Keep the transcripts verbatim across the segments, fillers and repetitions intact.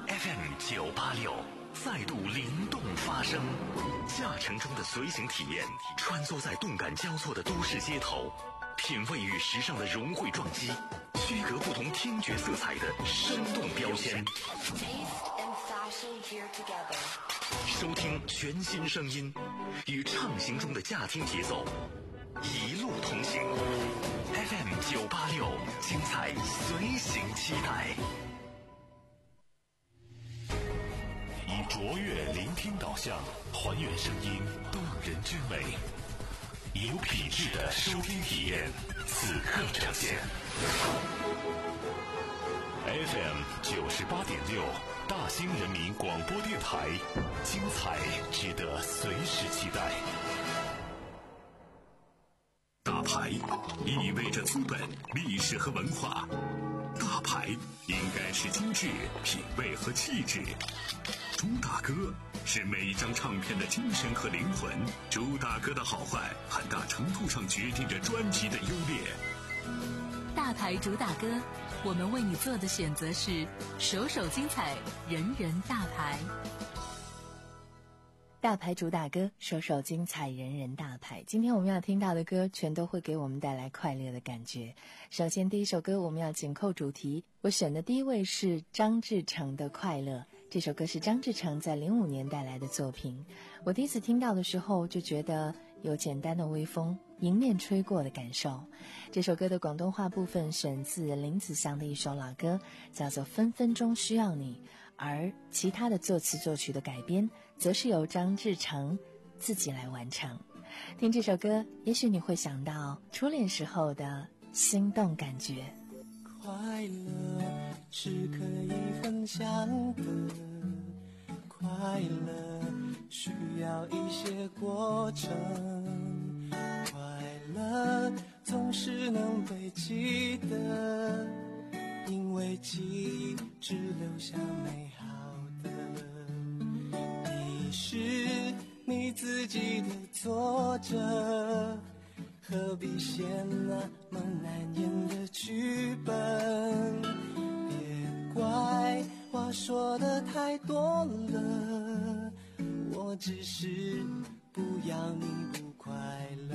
F M 九八六再度灵动发声，驾乘中的随行体验，穿梭在动感交错的都市街头，品味与时尚的融汇撞击，区隔不同听觉色彩的生动标签。收听全新声音，与畅行中的驾听节奏，一路同行。F M 九八六，精彩随行期待。以卓越聆听导向，还原声音动人之美，以有品质的收听体验，此刻呈现。F M 九十八点六，大兴人民广播电台，精彩值得随时期待。大牌意味着资本、历史和文化，大牌应该是精致、品味和气质。朱大哥是每一张唱片的精神和灵魂，朱大哥的好坏很大程度上决定着专辑的优劣。 大牌主打歌，我们为你做的选择是首首精彩，人人大牌。 大牌主打歌，首首精彩，人人大牌。今天我们要听到的歌全都会给我们带来快乐的感觉。首先第一首歌我们要紧扣主题，我选的第一位是张志成的《快乐》。这首歌是张志成在零五年带来的作品。我第一次听到的时候就觉得有简单的微风迎面吹过的感受。这首歌的广东话部分选自林子祥的一首老歌，叫做《分分钟需要你》，而其他的作词作曲的改编则是由张志成自己来完成。听这首歌，也许你会想到初恋时候的心动感觉。 快乐是可以分享的，快乐需要一些过程，快乐总是能被记得，因为记忆只留下美好的。你是你自己的作者，何必写那么难演的剧本？别怪话说的太多了，我只是不要你不快乐。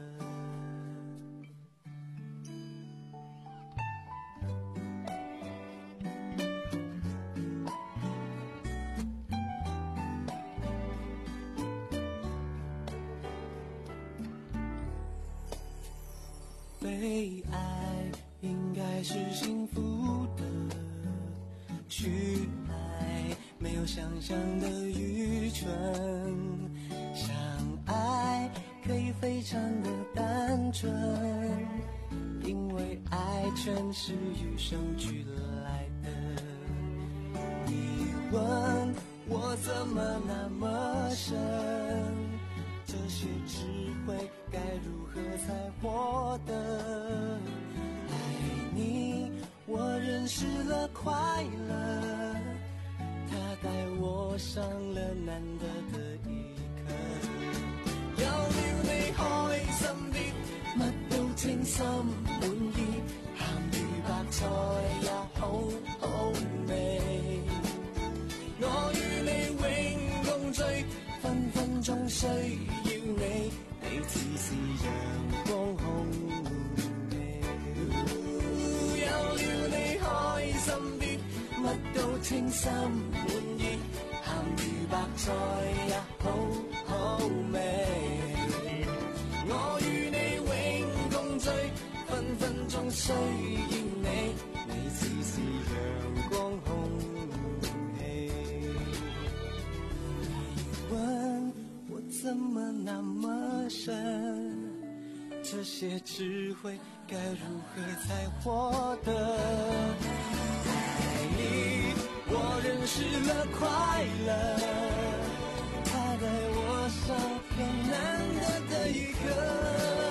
被爱应该是幸福的，去爱没有想象的愚蠢，相爱可以非常的单纯，因为爱全是与生俱来的。你问我怎么那么深，这些智慧该如何才获得？爱你，我认识了快乐，它带我上了難得的一課。有了你開心啲，乜都稱心滿意，鹹魚白菜也好好味。我與你永共聚，分分鐘需要你，你似是陽光空氣。有了你開心啲，乜都稱心滿意，鹹魚白菜也好好味。我與你永共聚，分分鐘需要你，你似是陽光空氣。你問我怎麼那麼深，這些智慧該如何才獲得？愛你，我認識了快樂，它帶我上更難得的一課。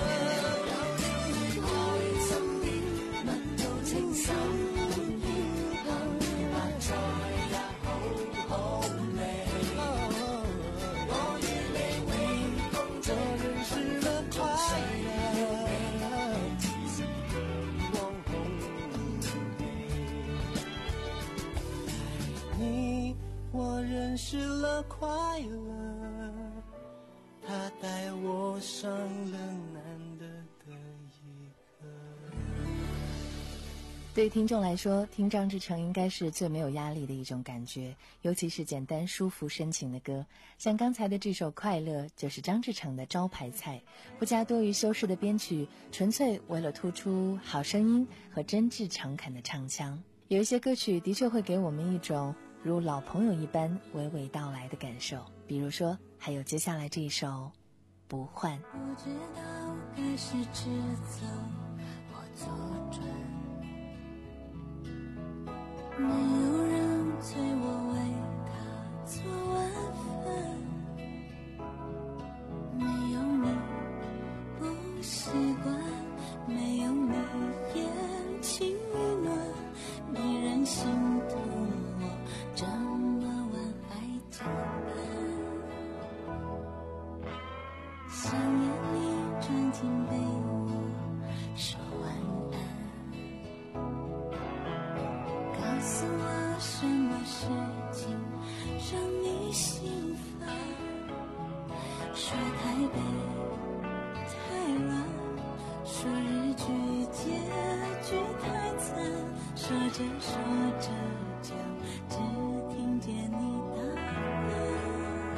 你我认识了快乐，它带我上了难得的一课。 对听众来说，听张志成应该是最没有压力的一种感觉，尤其是简单舒服深情的歌，像刚才的这首《快乐》就是张志成的招牌菜，不加多余修饰的编曲，纯粹为了突出好声音和真挚诚恳的唱腔。有一些歌曲的确会给我们一种如老朋友一般娓娓道来的感受，比如说还有接下来这一首《不换》。 不知道该是直走或左转，没有人催我为他做晚饭，没有你不习惯，没有你眼睛温暖，没人心疼我这么晚还加班。想念你钻进被窝说晚安，告诉我什么事情让你心烦，说台北太乱，说日剧结局太惨，说着说着就只听见你答案。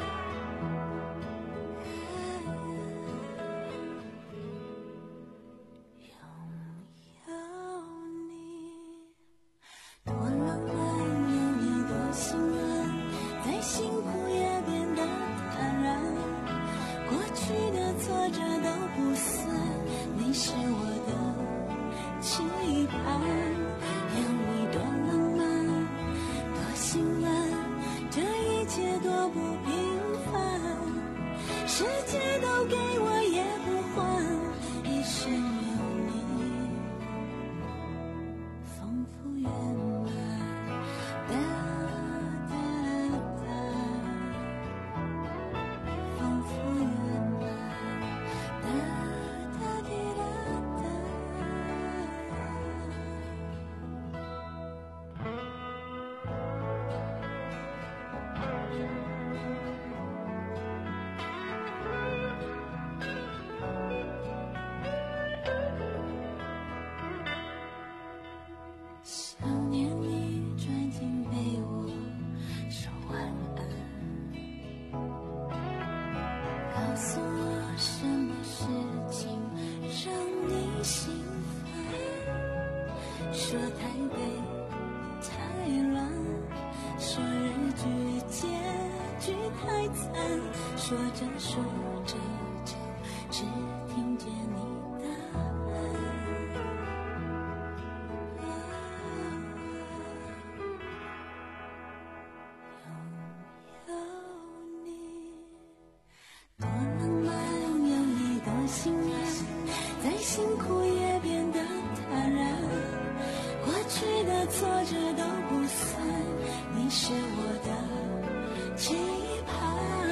说着说着就只听见你答案，拥有你多浪漫，有你多心安，再辛苦也变得坦然，过去的挫折都不算，你是我的期盼。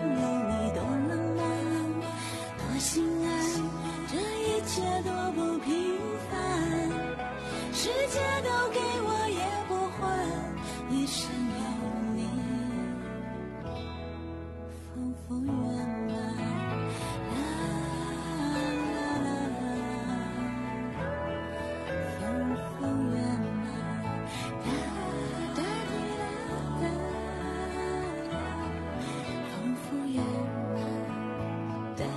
心安，这一切多不平凡，世界都给我也不换，一生有你丰富圆满。啦啦啦啦，丰富圆满。哒哒滴啦哒，丰富圆满。哒。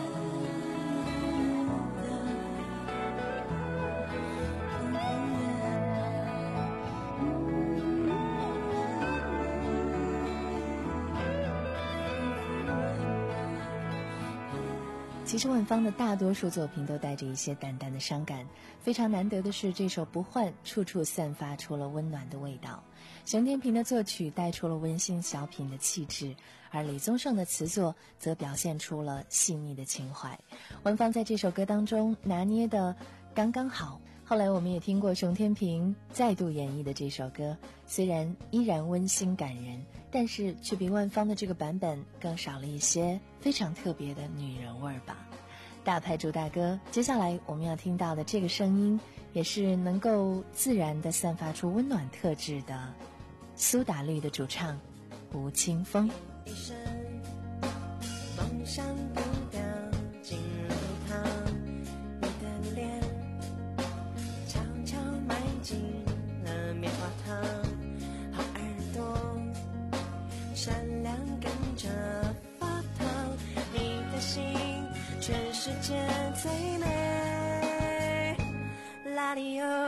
其实万芳的大多数作品都带着一些淡淡的伤感，非常难得的是这首《不换》处处散发出了温暖的味道。熊天平的作曲带出了温馨小品的气质，而李宗盛的词作则表现出了细腻的情怀。万芳在这首歌当中拿捏的刚刚好。后来我们也听过熊天平再度演绎的这首歌，虽然依然温馨感人，但是却比万芳的这个版本更少了一些非常特别的女人味儿吧。大牌主打歌，接下来我们要听到的这个声音，也是能够自然地散发出温暖特质的苏打绿的主唱吴青峰。 一生梦想步调进入天堂，你的脸悄悄埋进了棉花糖，好耳朵善良跟着发烫，你的心全世界最美，拉里欧。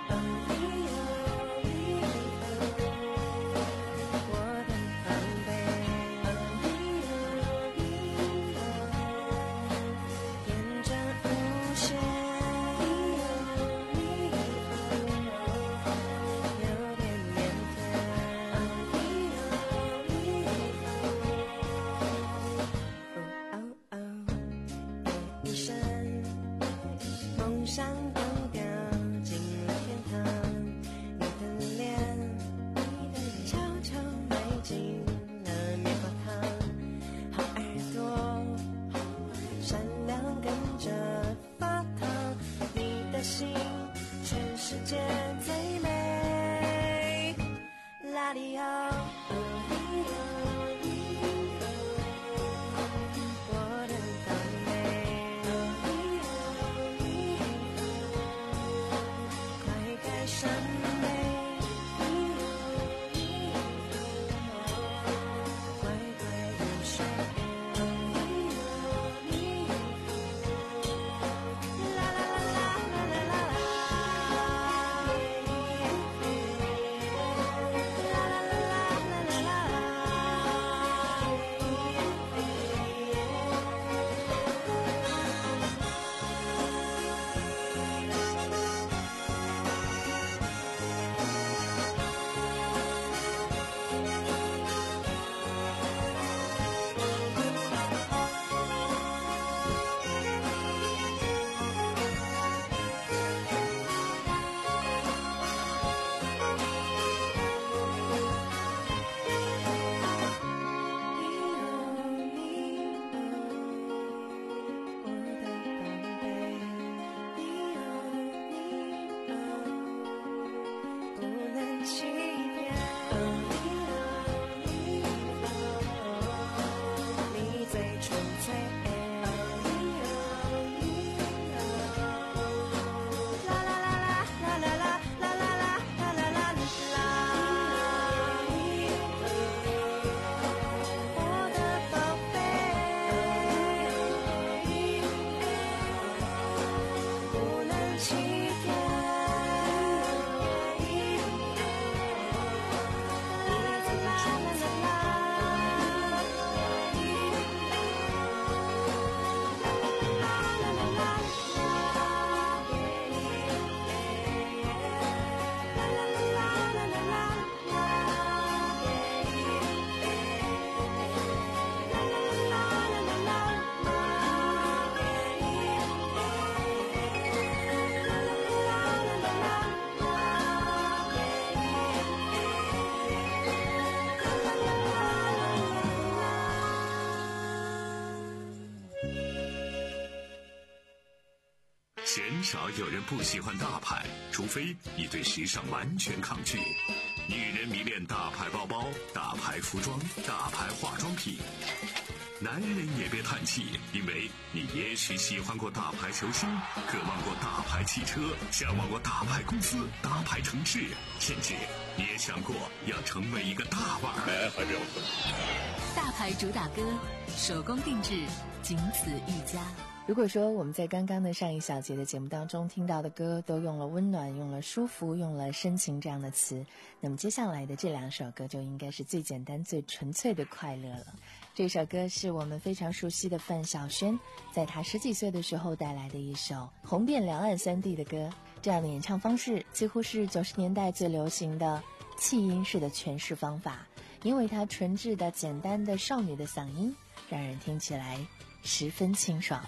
鲜少有人不喜欢大牌，除非你对时尚完全抗拒。女人迷恋大牌包包、大牌服装、大牌化妆品。男人也别叹气，因为你也许喜欢过大牌球星，渴望过大牌汽车，向往过大牌公司、大牌城市，甚至你也想过要成为一个大腕儿。还没有。 大牌主打歌，手工定制，仅此一家。 如果说我们在刚刚的上一小节的节目当中听到的歌都用了温暖、用了舒服、用了深情这样的词，那么接下来的这两首歌就应该是最简单、最纯粹的快乐了。这首歌是我们非常熟悉的范晓萱，在她十几岁的时候带来的一首红遍两岸三地的歌。这样的演唱方式几乎是九十年代最流行的气音式的诠释方法，因为她纯质的、简单的少女的嗓音，让人听起来十分清爽。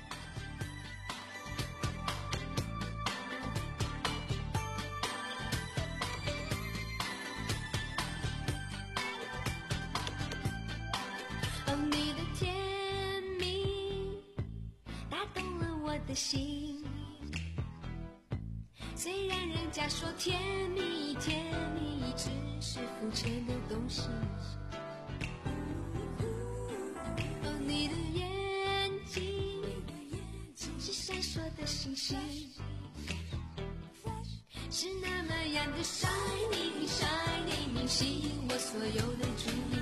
心，虽然人家说甜蜜甜蜜只是肤浅的东西， 心，是那么样的 shining shining， 吸引我所有的注意。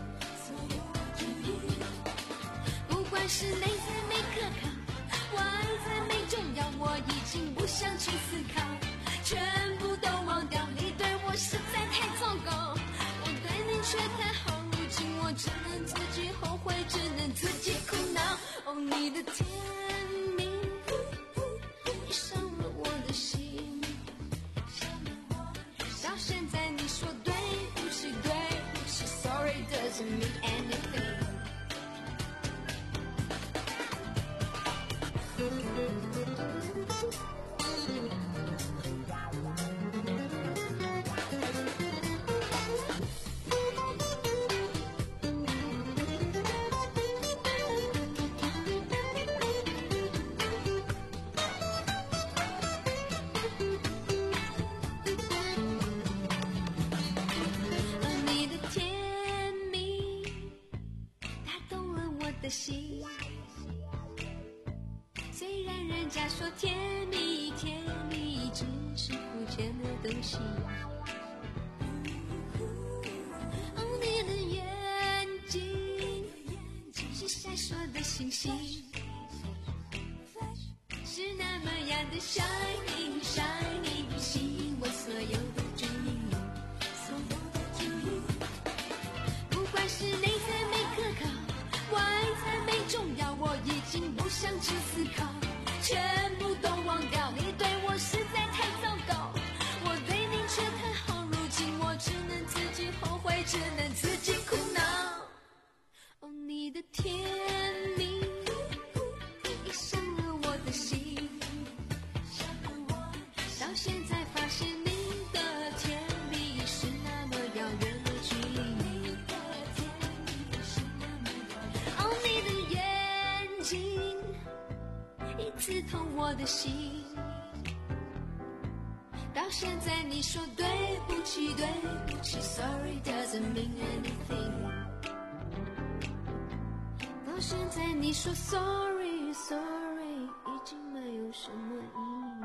不管是内在没可靠，外在没重要，我已经不想去思考，全部都忘掉。你对我实在太糟糕，我对你却太好，如今我只能自己后悔，只能自己苦恼。哦，你的甜蜜，你伤了我的心。到现在你说对不起，对不起 ，Sorry doesn't mean anything。你的甜蜜打动了我的心，虽然人家说甜蜜甜蜜只是肤浅的东西。哦，你的眼睛是闪烁的星星，是那么样的 shining shining， 吸引我所有的注意。不管是内在没可靠，外在没重要，我已经不想去思考，全部都忘掉。你对我实在太糟糕，我对你却太好，如今我只能自己后悔，只能自己苦恼。哦，你的甜蜜，你伤了我的心，到现在发现你的甜蜜是那么遥远的距离。哦，你的眼睛一刺痛我的心，到现在你说对不起，对不起 ，Sorry doesn't mean anything。到现在你说 Sorry Sorry 已经没有什么意义。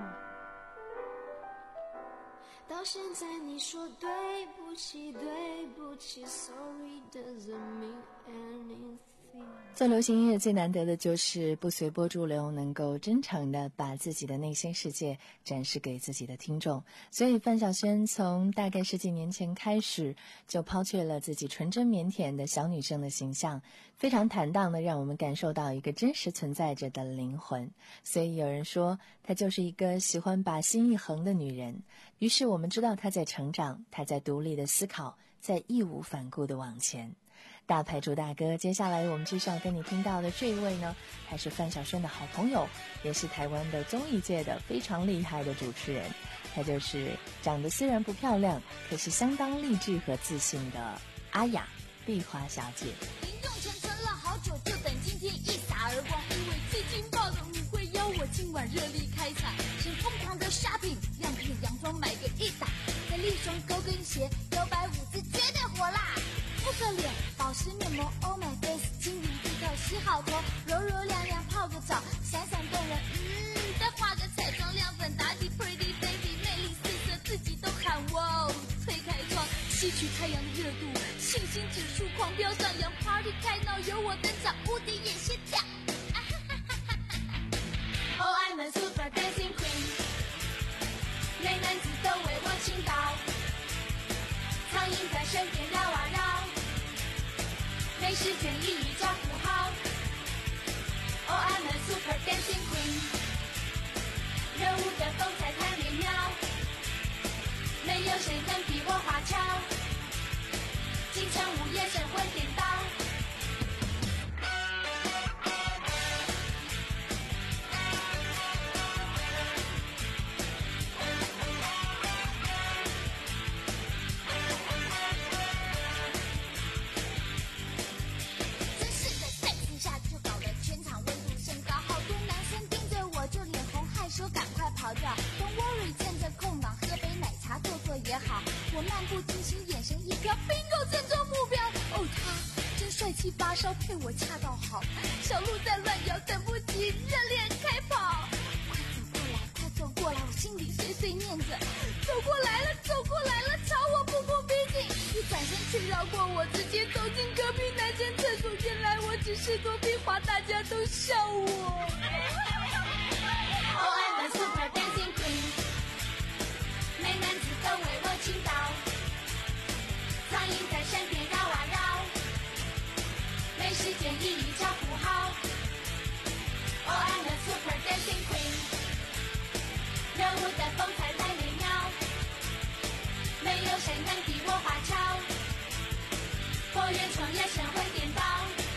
到现在你说对不起，对不起 ，Sorry doesn't mean anything。 做流行音乐最难得的就是不随波逐流，能够真诚的把自己的内心世界展示给自己的听众。所以范晓萱从大概十几年前开始，就抛却了自己纯真腼腆的小女生的形象，非常坦荡的让我们感受到一个真实存在着的灵魂。所以有人说她就是一个喜欢把心一横的女人。于是我们知道她在成长，她在独立的思考，在义无反顾的往前。大牌主大哥，接下来我们继续要跟你听到的这一位呢，还是范晓萱的好朋友，也是台湾的综艺界的非常厉害的主持人，她就是长得虽然不漂亮，可是相当励志和自信的阿雅碧华小姐。 零用钱存了好久，就等今天一洒而光，因为最劲爆的舞会邀我今晚热力开场，先疯狂的 shopping， 样品洋装买个一打，再立双高跟鞋，摇摆舞姿绝对火辣。敷个脸，保湿面膜 ，Oh my face， 晶莹剔透，洗好头，柔柔亮亮泡个澡，闪闪动人。嗯，再画个彩妆亮粉，打底 pretty baby， 魅力四射，自己都喊哇！推开窗，吸取太阳的热度，信心指数狂飙上扬 ，party 开闹，有我登场，无敌也先跳。啊哈哈哈哈哈 ！Oh I'm a super dancing queen， 美男子都为我倾倒，苍蝇在身边绕啊绕。没时间一一找符号 Oh I'm a super dancing queen， 热舞的风采太美妙，没有谁能比我花俏，京城午夜神魂颠倒。Don't worry， 趁着空档喝杯奶茶做做也好。我漫不经心，眼神一飘 ，bingo 正中目标。哦，他真帅气发烧，配我恰到好。小鹿在乱摇，等不及热烈开跑。快走过来， 心里碎碎念着，走过来了，走过来了，朝我步步逼近。一转身却绕过我，直接走进隔壁男生厕所。原来我只是朵壁花，大家都笑我。 Oh, I'm a super dancing queen， 美男子都为我倾倒，苍蝇在身边绕啊绕，没时间一一找符号。Oh, I'm a super dancing queen， 热舞的风采太美妙，没有谁能比我花俏，火焰创也神魂颠倒。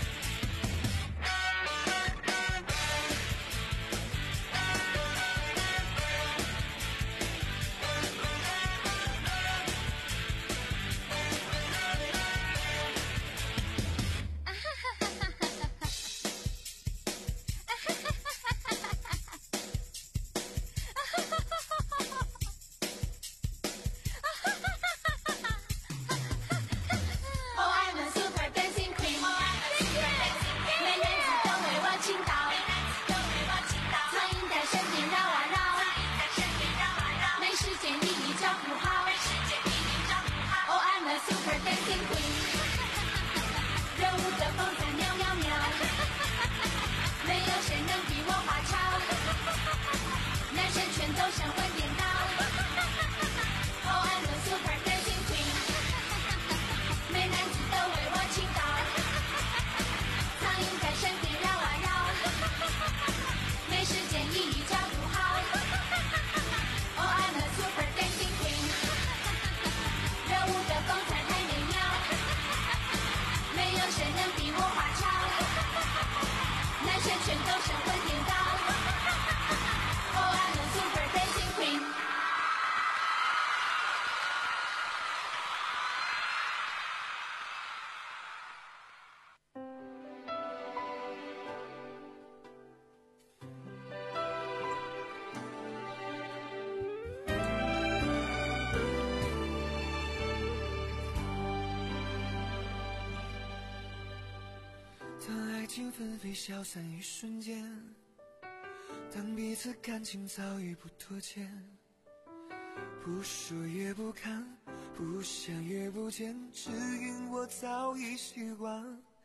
纷飞消散一瞬间，当彼此感情早已不拖欠，不说也不看，不想也不见，只因我早已习惯。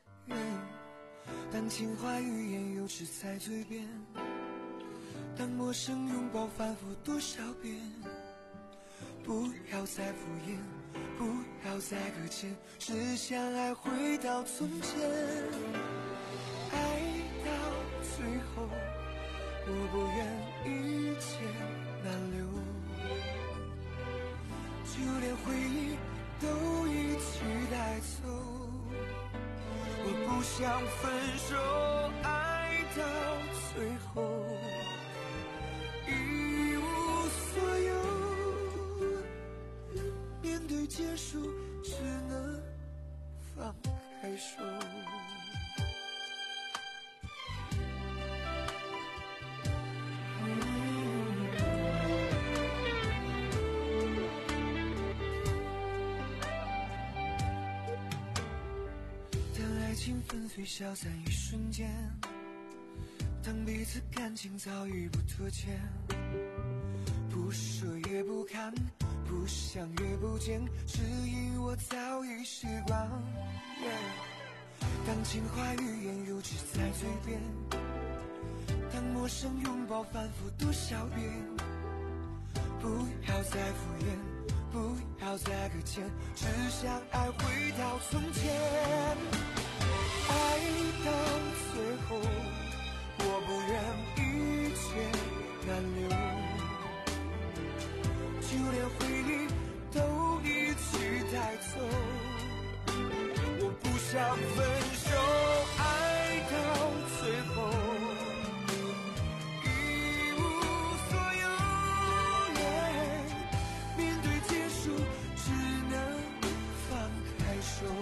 当情话语言又只在嘴边，当陌生拥抱反复多少遍，不要再敷衍，不要再搁浅，只想爱回到从前。爱到最后，我不愿一切难留，就连回忆都一起带走。我不想分手，爱到最后一无所有，面对结束只能放开手。纷飞消散一瞬间，当彼此感情早已不拖欠，不说也不看，不想也不见，只因我早已习惯。yeah. 当情话语言又只在嘴边，当陌生拥抱反复多少遍，不要再敷衍，不要再搁浅，只想爱回到从前。爱到最后，我不愿一切难留，就连回忆都一起带走。我不想分手，爱到最后一无所有。yeah. 面对结束，只能放开手。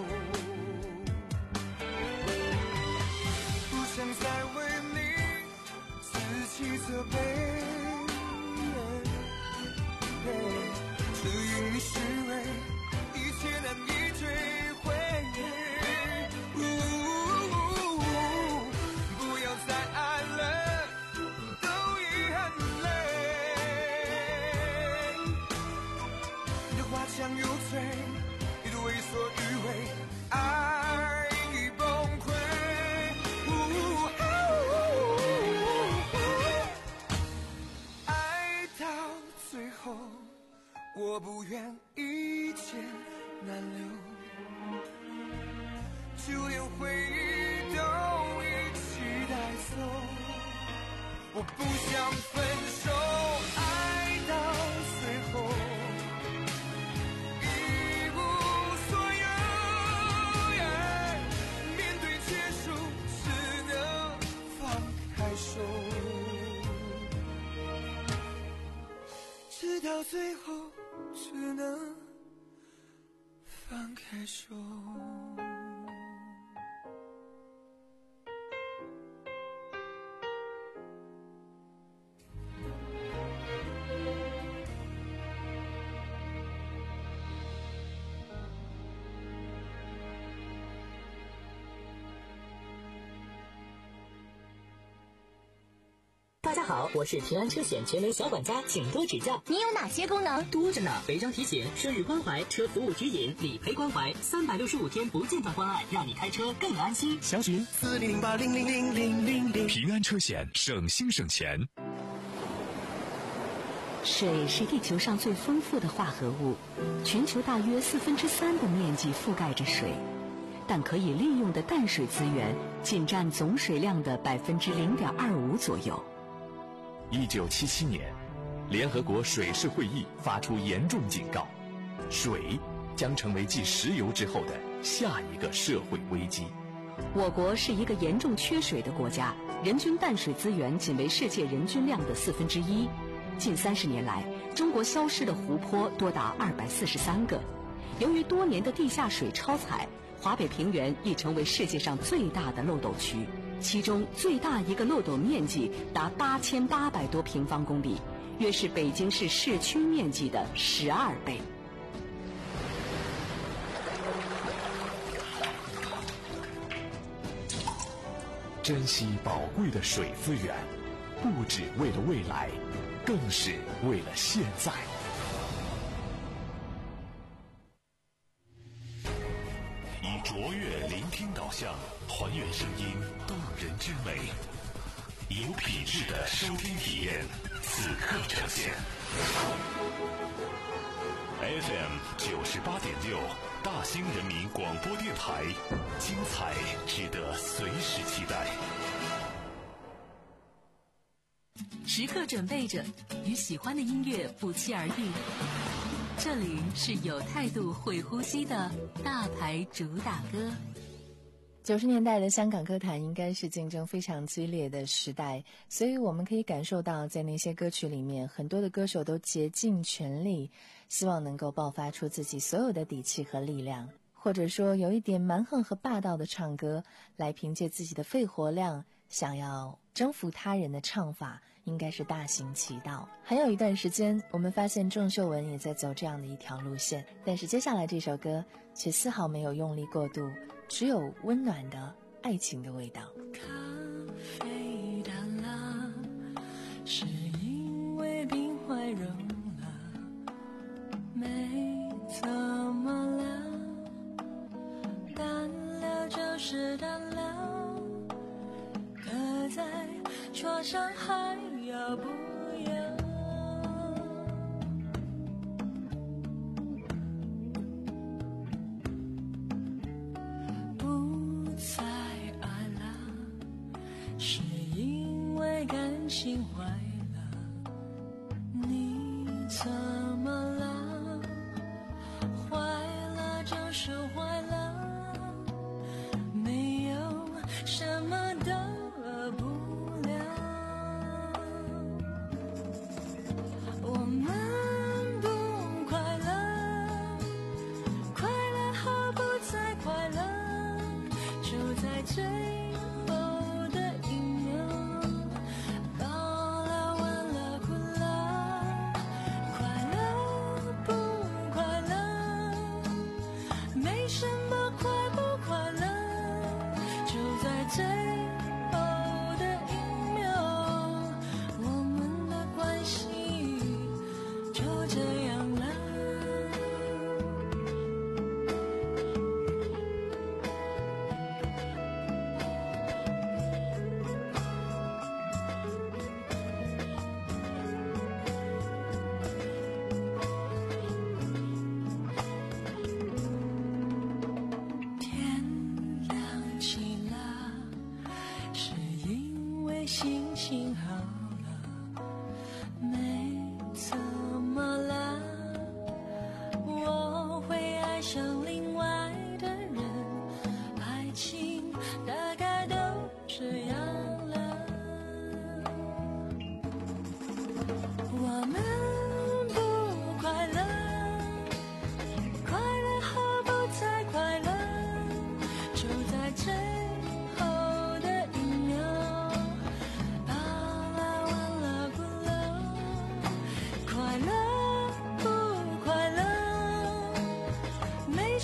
想再为你自欺责备，只因你虚伪，一切难以追回。 流，就连回忆都一起带走。我不想分手，爱到最后一无所有，面对结束只能放开手，直到最后只能放开手。 大家好，我是平安车险全能小管家，请多指教。 你有哪些功能？ 多着呢，违章提醒、生日关怀、车服务指引、理赔关怀，三百六十五天不间断关爱，让你开车更安心。 详询四零零八零零零零零零。 平安车险，省心省钱。 水是地球上最丰富的化合物，全球大约四分之三的面积覆盖着水，但可以利用的淡水资源仅占总水量的百分之零点二五左右。 一九七七年，联合国水事会议发出严重警告，水将成为继石油之后的下一个社会危机。 我国是一个严重缺水的国家，人均淡水资源仅为世界人均量的四分之一。近三十年来，中国消失的湖泊多达二百四十三个。由于多年的地下水超采，华北平原已成为世界上最大的漏斗区。其中最大一个漏斗面积达八千八百多平方公里，约是北京市市区面积的十二倍。 珍惜宝贵的水资源，不只为了未来，更是为了现在。以卓越聆听导向，还原声音动人之美，有品质的收听体验，此刻呈现。F M 九十八点六，大兴人民广播电台，精彩值得随时期待。 时刻准备着，与喜欢的音乐不期而遇。这里是有态度、会呼吸的大牌主打歌。 九十年代的香港歌坛应该是竞争非常激烈的时代，所以我们可以感受到，在那些歌曲里面，很多的歌手都竭尽全力，希望能够爆发出自己所有的底气和力量，或者说有一点蛮横和霸道的唱歌，来凭借自己的肺活量，想要征服他人的唱法，应该是大行其道。还有一段时间，我们发现郑秀文也在走这样的一条路线，但是接下来这首歌却丝毫没有用力过度，只有温暖的爱情的味道。 咖啡淡了，是因为冰块融了，没怎么了，淡了就是淡了，搁在桌上还要不要？心坏了，你怎么了？坏了就是坏了，没有什么大不了。我们不快乐，快乐和不再快乐，就在最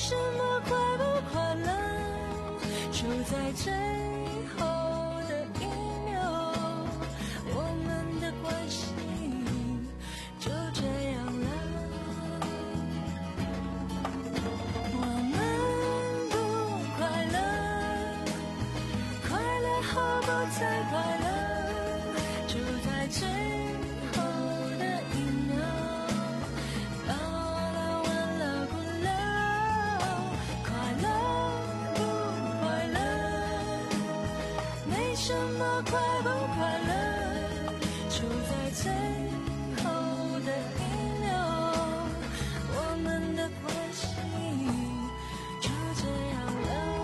什么快不快乐，就在最后的一秒，我们的关系就这样了。我们不快乐，快乐后不再快乐，就在最后的一秒，啦啦完了不了，快乐不快乐，没什么快不快乐，就在最后的一秒，我们的关系就这样了。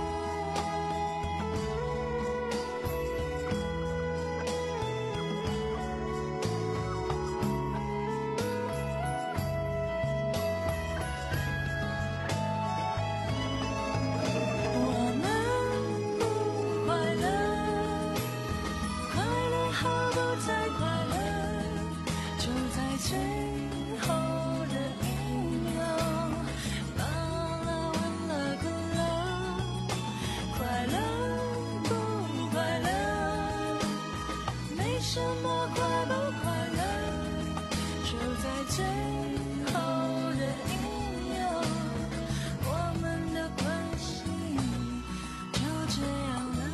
我们不快乐，快乐后不再快乐，就在最后的一秒，啦啦完了哭了，快乐不快乐，没什么快不快乐，就在最后的一秒，我们的关系就这样了。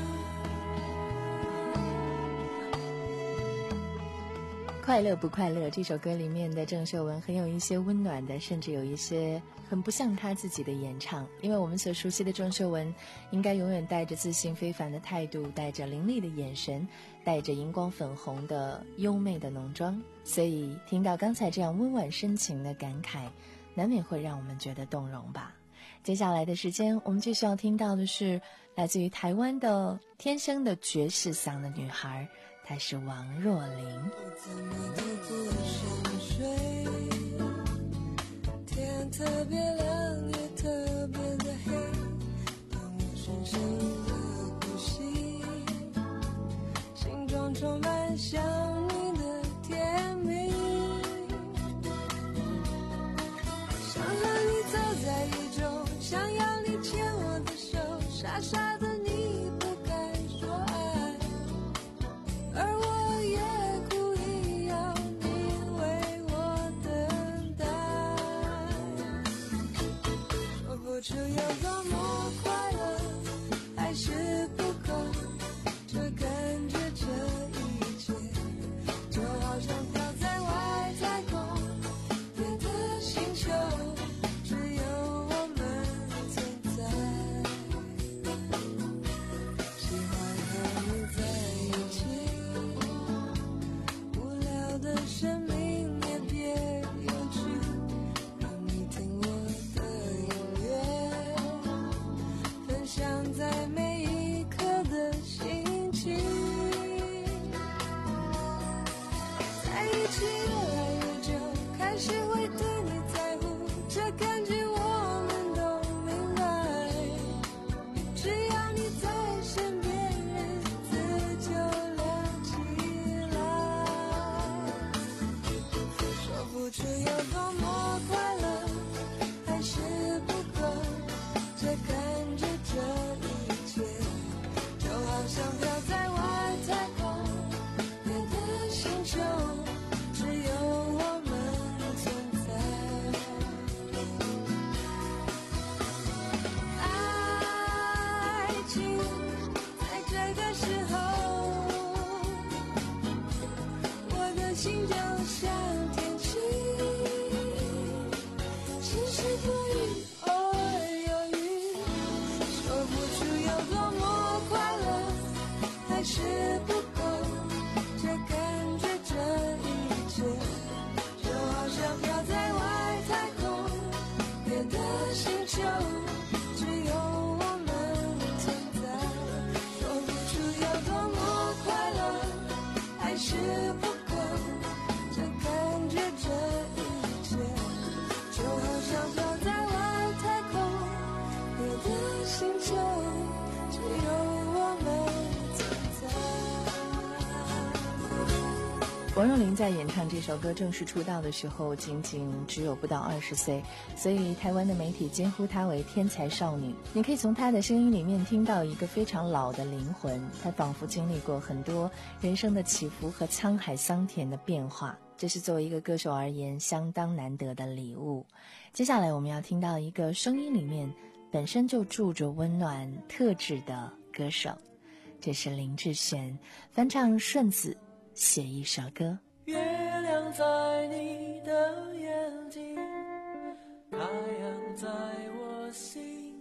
快乐不快乐这首歌里面的郑秀文很有一些温暖的，甚至有一些很不像她自己的演唱。因为我们所熟悉的郑秀文应该永远带着自信非凡的态度，带着凌厉的眼神，带着荧光粉红的优美的浓妆，所以听到刚才这样温婉深情的感慨，难免会让我们觉得动容吧。接下来的时间我们继续要听到的是来自于台湾的天生的爵士嗓的女孩，她是王若琳。 怎么都不想睡，天特别亮也特别的黑，有你深深的呼吸，心中充满想你的甜蜜，想和你走在雨中，想要你牵我的手，傻傻的你不该说爱，而我也故意要你为我等待，说不出有多么快乐，还是不够，这感觉这一切就好像飘在外太空，别的星球只有我们存在，喜欢和你在一起，无聊的生命也别有趣，让你听我的音乐，分享在每一刻的心情，在一起越来越久，开始会对你在乎，这感觉我们都明白，只要你在身边，日子就亮起来，说不出有多么快乐，还是不够，这感觉这一切就好像飘在外太空，别的星球只有我们存在，爱情在这个时候，我的心就像天气，晴时多云，偶尔有雨，说不出有多么快乐，还是不够，这感觉这一切就好像飘在外太空，别的星球只有我们存在，说不出有多么快乐，还是不够，这感觉这一切就好像飘在外太空，别的星球只有我们存在。 王若琳在演唱这首歌正式出道的时候仅仅只有不到二十岁，所以台湾的媒体惊呼她为天才少女。你可以从她的声音里面听到一个非常老的灵魂，她仿佛经历过很多人生的起伏和沧海桑田的变化，这是作为一个歌手而言相当难得的礼物。接下来我们要听到一个声音里面本身就住着温暖特质的歌手，这是林志炫翻唱顺子写一首歌。 月亮在你的眼睛，太阳在我心，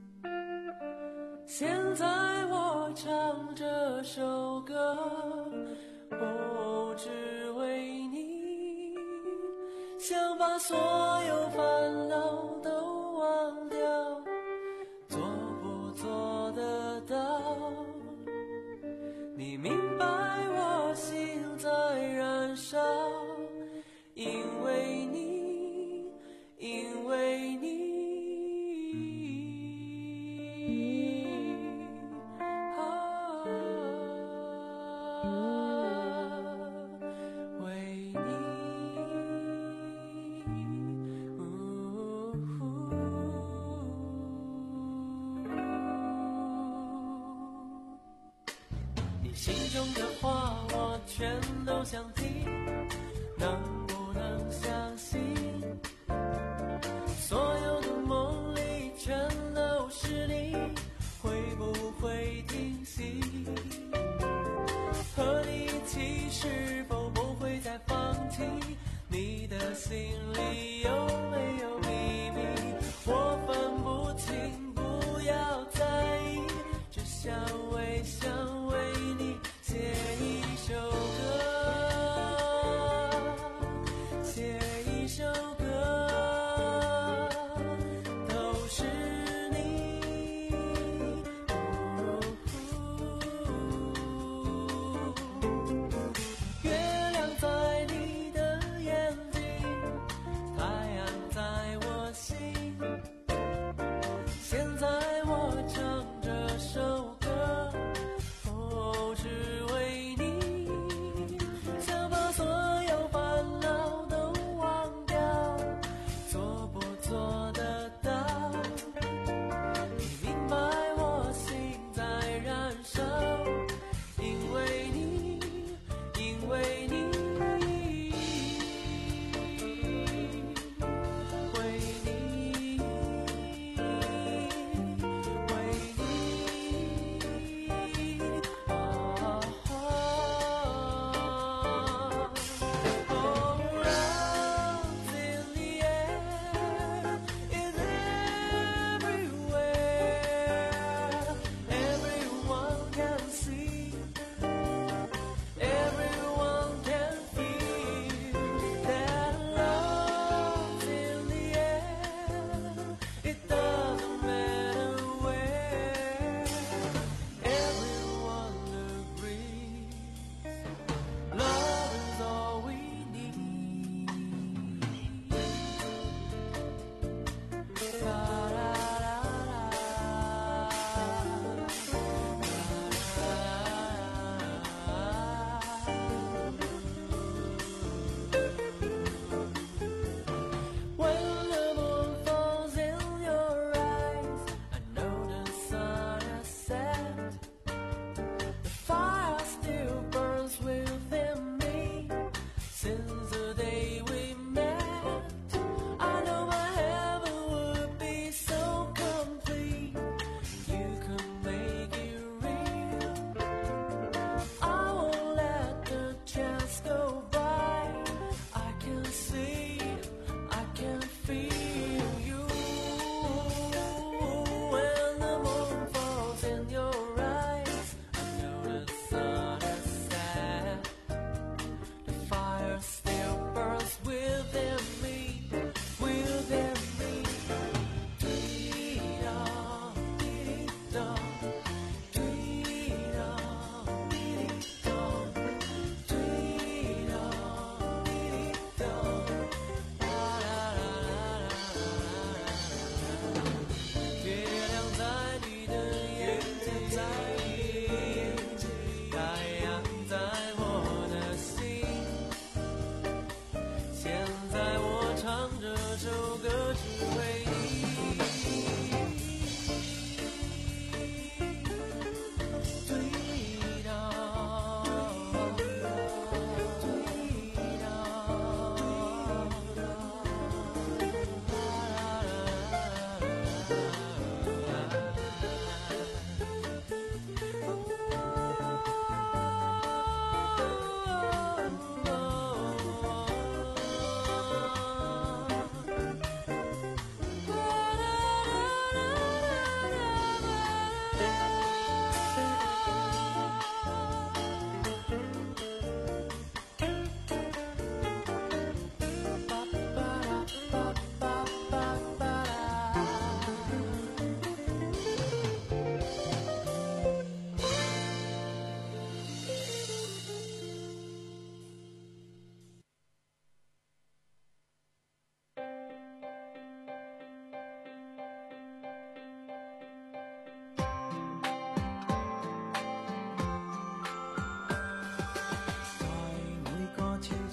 现在我唱这首歌，哦，只为你，想把所有烦恼都忘掉，做不做得到？你明白我心在燃烧，因为你，因为你，啊，为你，你心中的话我全都想听，能不能相信所有的梦里全都是你，会不会停息，和你一起是否不会再放弃，你的心里有没有秘密，我分不清，不要在意，只想为想为你写一首歌。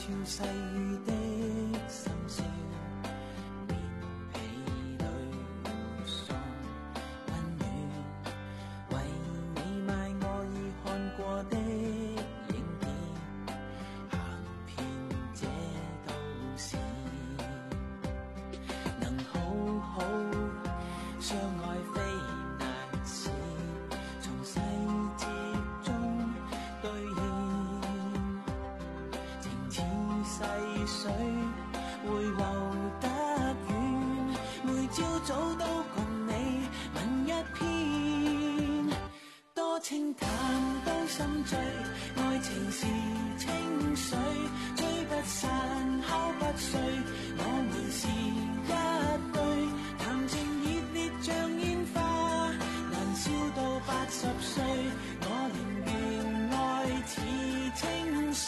潮细雨的心声，棉被里送温暖，为你买我已看过的影片，行遍这都市，能好好相爱非难事，从细节中兑现，情似细水会流得远，每朝早都共你吻一篇，多清淡都心醉，愛情是清水，追不散敲不碎，我們是一對，談情熱烈像煙花，難笑到八十歲，我寧願愛似清水，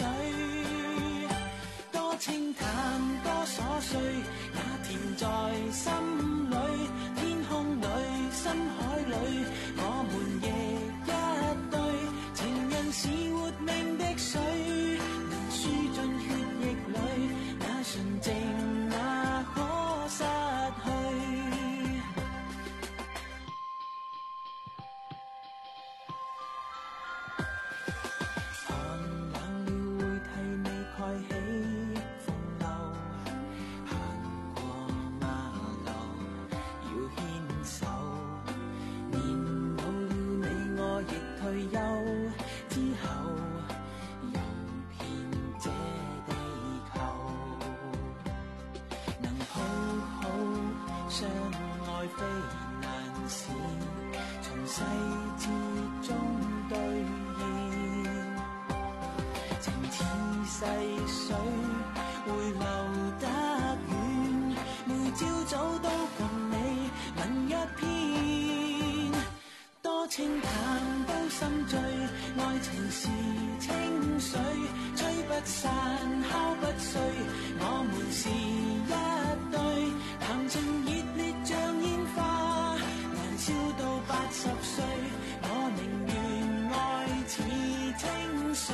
多清淡多瑣碎，也甜在心裏，天空裏深海裏，我們亦一對，情人是活命的水，能輸進血液裏，那純淨那可失去。寒冷了會替你蓋起風褸，行過馬路要牽手，年老了你我亦退休之後，遊遍這地球，能好好相愛非難事，從細節中兌現，情似細水會流得遠，每朝早都共你吻一篇，多清淡都心醉，愛情是清水，吹不散敲不碎，我們是一對，談情熱烈像煙花，難笑到八十歲，我寧願愛似清水，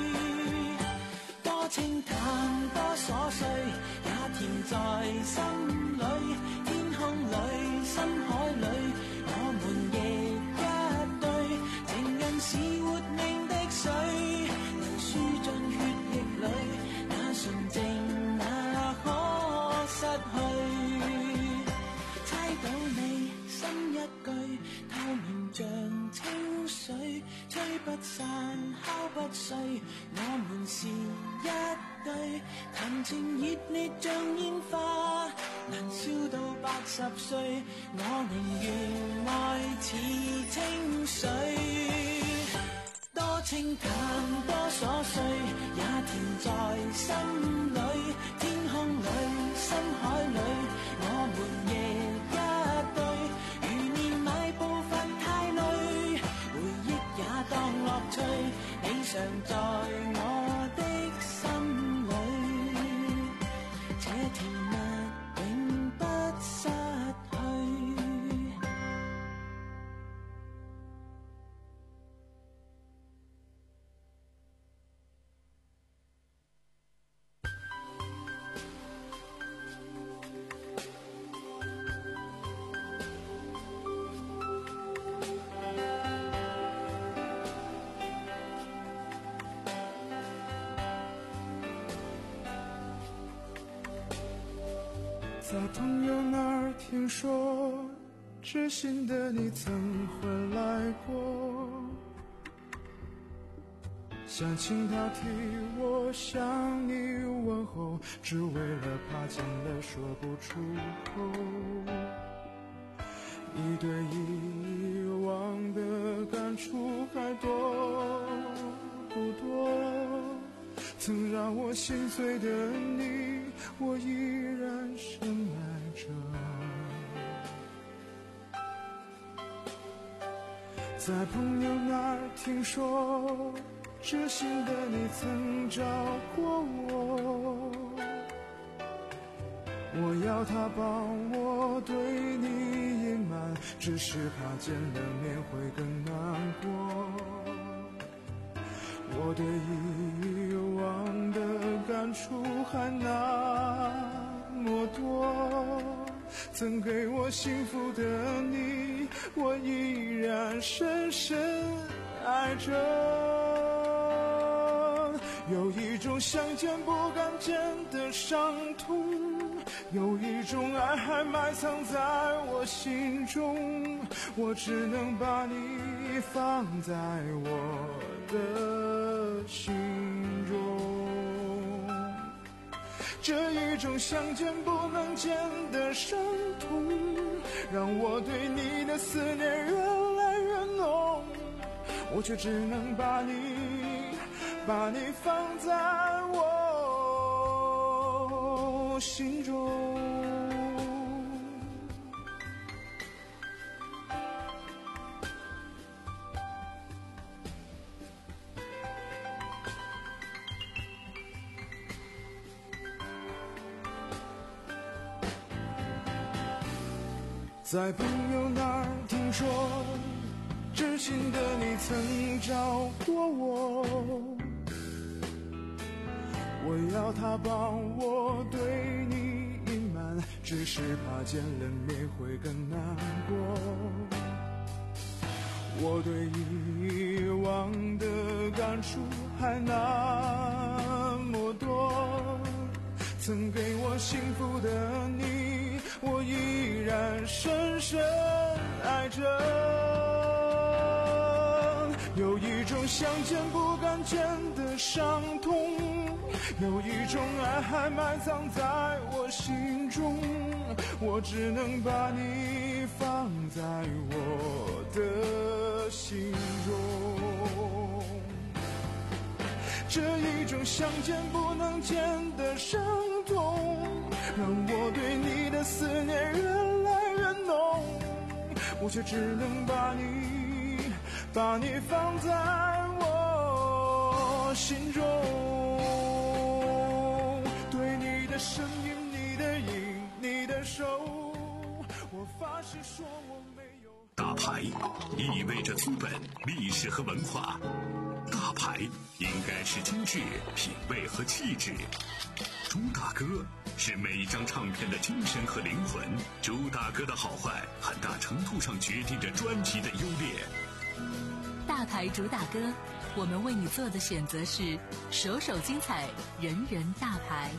多清淡多瑣碎，也甜在心裏，天空裏深海裏，我們亦一對，情人是活命的水，能輸進血液裏，那純淨那可失去，猜到你心一句，透明像清水，吹不散敲不碎，我們是一對，談情熱烈像煙花，難笑到八十歲，我寧願愛似清水，多清淡多瑣碎，也甜在心裏，天空裏深海裏，我們亦一對，如年邁步伐太累，回憶也當樂趣，你常在我的心裏，這甜蜜永不失去。 在朋友那儿听说，知心的你曾回来过，想请他替我向你问候，只为了怕见了说不出口。你对以往的感触还多不多？曾让我心碎的你，我依然深爱着。在朋友那儿听说，知心的你曾找过我，我要他帮我对你隐瞒，只是怕见了面会更难过。我对以往的感感触还那么多，曾给我幸福的你，我依然深深爱着。有一种想见不敢见的伤痛，有一种爱还埋藏在我心中，我只能把你放在我的心中。这一种想见不能见的伤痛，让我对你的思念越来越浓，我却只能把你把你放在我心中。在朋友那儿听说，知心的你曾找过我，我要他帮我对你隐瞒，只是怕见了面会更难过。我对以往的感触还那么多，曾给我幸福的你，我依然深深爱着。有一种想见不敢见的伤痛，有一种爱还埋藏在我心中，我只能把你放在我的心中。这一种想见不能见的伤痛，让我对你的思念越来越浓，我却只能把你把你放在我心中。对你的声音，你的影，你的手，我发誓说我没有。 大牌意味着资本、历史和文化，大牌应该是精致、品味和气质。朱大哥是每一张唱片的精神和灵魂，朱大哥的好坏很大程度上决定着专辑的优劣。 大牌主打歌，我们为你做的选择是首首精彩，人人大牌。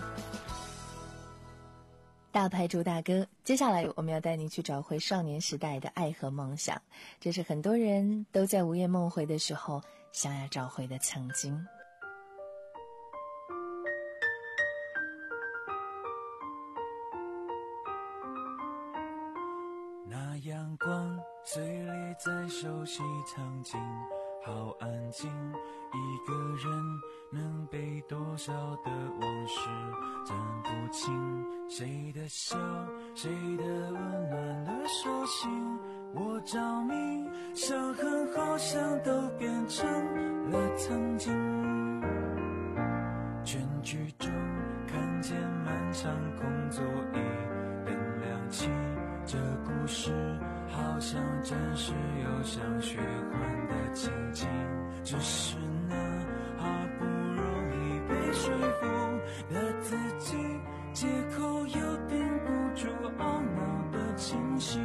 大牌主打歌，接下来我们要带你去找回少年时代的爱和梦想，这是很多人都在午夜梦回的时候想要找回的曾经。 那阳光碎裂在熟悉场景，好安静，一个人能背多少的往事分不清，谁的笑，谁的温暖的手心，我着迷，想和好像都变成了曾经。全剧中看见漫长空座椅灯亮起，这故事好像真实又像虚幻的情景，只是那好不容易被说服的自己，借口又顶不住懊恼的清醒。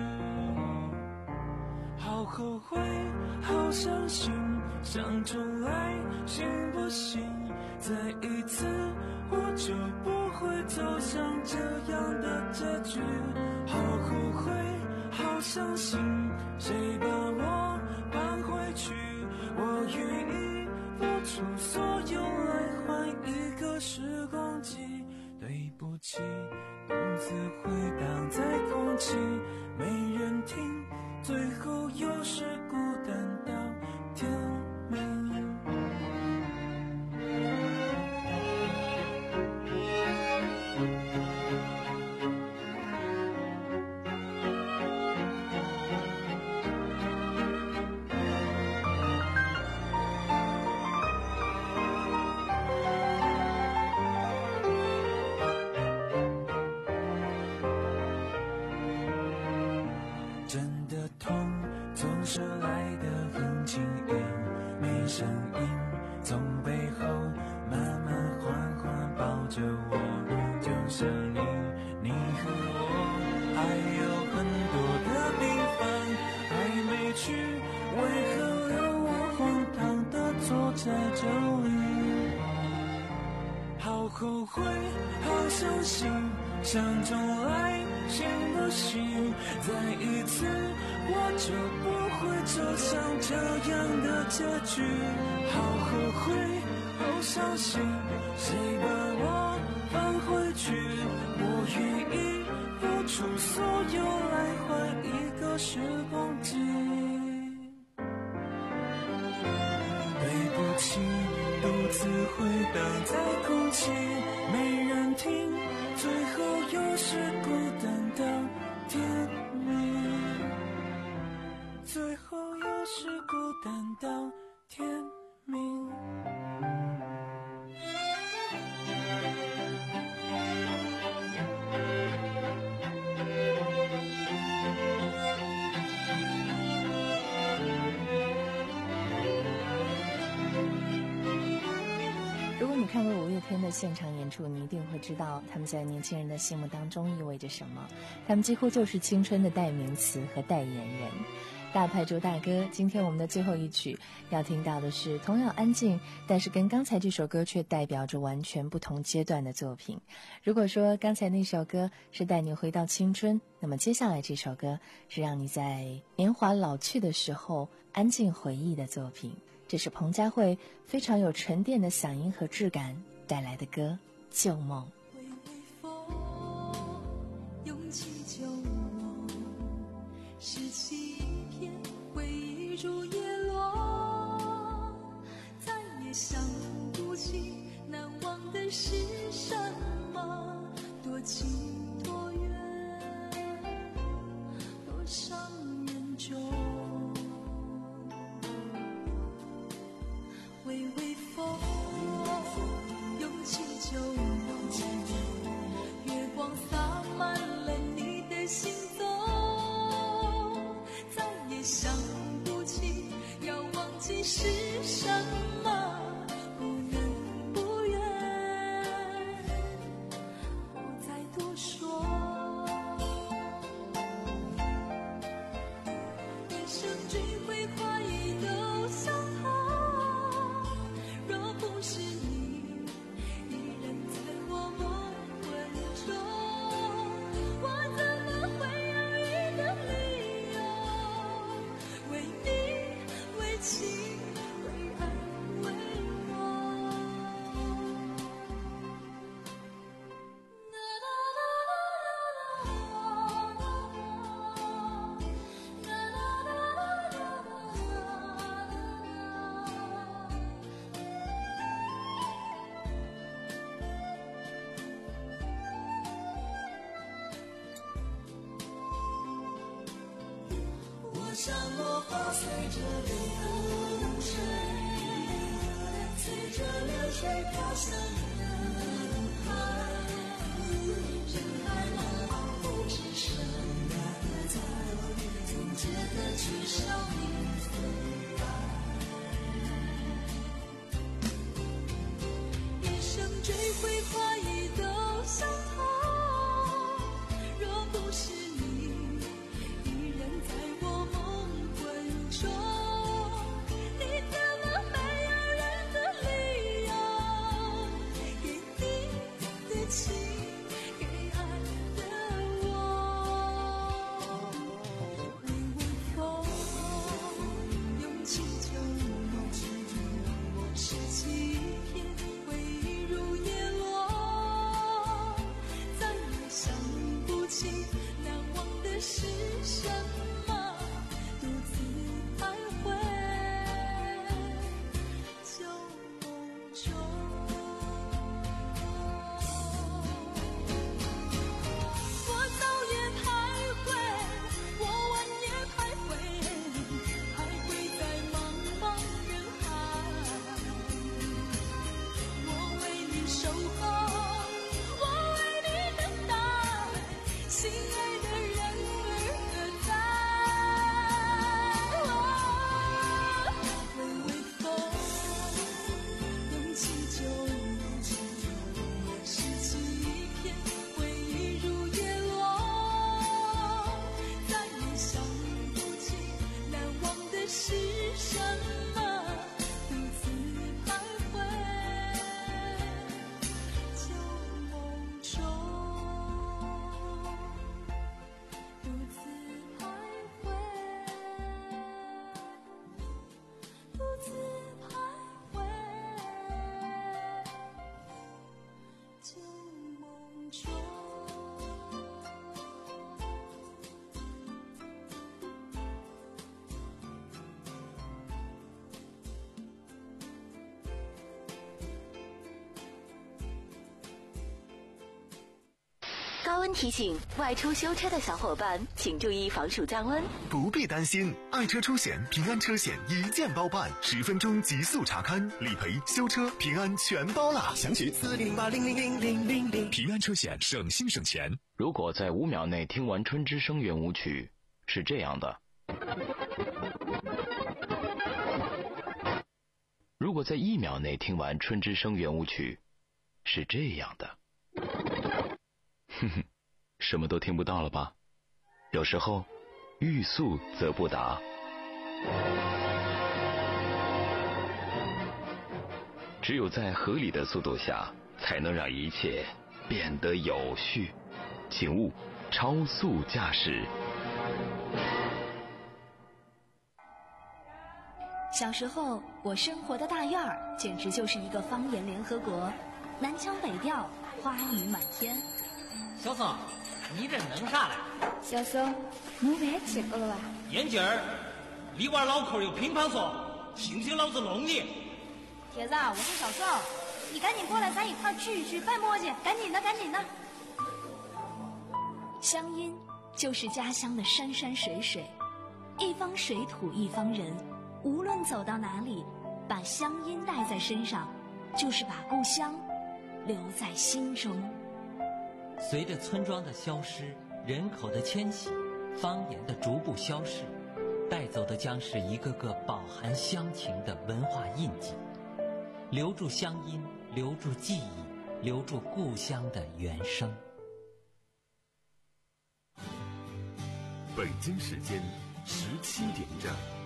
好后悔，好伤心，想重来行不行？再一次我就不会走向这样的结局。好后悔，好伤心，谁把我搬回去？我愿意付出所有来换一个时光机。对不起，动词回荡在空气，没人听，最后又是孤单到天明。真的痛总是来得很轻易，没声音，从背后慢慢缓缓抱去？为何让我荒唐地坐在这里？好后悔，好伤心，想重来信不行？再一次我就不会走上这样的结局。好后悔，好伤心，谁把我放回去？我愿意付出所有来换一个时光机。对不起，独自回荡在空气，没人听，最后又是孤单到天明，最后又是孤单到天明。 如果你看过五月天的现场演出，你一定会知道他们在年轻人的心目当中意味着什么。他们几乎就是青春的代名词和代言人。大牌主打歌，今天我们的最后一曲要听到的是同样安静，但是跟刚才这首歌却代表着完全不同阶段的作品。如果说刚才那首歌是带你回到青春，那么接下来这首歌是让你在年华老去的时候安静回忆的作品。这是彭佳慧非常有沉淀的嗓音和质感带来的歌《旧梦》。 微微风涌起旧梦，拾起一片回忆如叶落，再也想不起难忘的是什么，多近多远，多伤人中。微微风涌起旧梦，月光洒满了你的行踪，再也想不起要忘记是什么，不能不愿，不再多说。一生追悔怀疑都相同，若不是你依然在我梦魂中，我怎么会有一个理由为你为情为爱为我。我像落花随着流水，随着流水飘向人海，人海茫茫不知什么在，总觉得缺少一份爱，一生追悔怀疑都相同，若不是你依然在我梦魂中，你怎么没有人的理由给你的情，给爱的我。微微风涌起旧梦，拾起一片回忆如叶落，再也想不起难忘的是什么，独自徘徊旧梦中。我早也徘徊，我晚也徘徊，徘徊在茫茫人海。我为你守候，我为你等待，心爱的人儿何在？微微风涌起旧梦，拾起一片回忆如叶落，再也想不起难忘什么独自徘徊旧梦中，独自徘徊，独自徘徊旧梦中。 高温提醒：外出修车的小伙伴，请注意防暑降温。 不必担心，爱车出险平安车险一键包办，十分钟极速查勘、理赔、修车，平安全包啦！详情四零零八零零零零零零。 平安车险，省心省钱。 如果在五秒内听完《春之声》圆舞曲，是这样的；如果在一秒内听完《春之声》圆舞曲，是这样的。哼哼，什么都听不到了吧？有时候，欲速则不达。只有在合理的速度下，才能让一切变得有序。请勿超速驾驶。 小时候，我生活的大院儿简直就是一个方言联合国，南腔北调，花语满天。 小宋，你这弄啥嘞？ 小宋，弄饭吃够了吧？ 眼镜儿，你娃脑壳有乒乓说，信不信老子弄你？ 铁子，我是小宋，你赶紧过来，咱一块聚一聚，别磨叽，赶紧的，赶紧的。乡音就是家乡的山山水水，一方水土一方人，无论走到哪里，把乡音带在身上，就是把故乡留在心中。 随着村庄的消失，人口的迁徙，方言的逐步消逝，带走的将是一个个饱含乡情的文化印记。留住乡音，留住记忆，留住故乡的原声。 北京时间十七点整。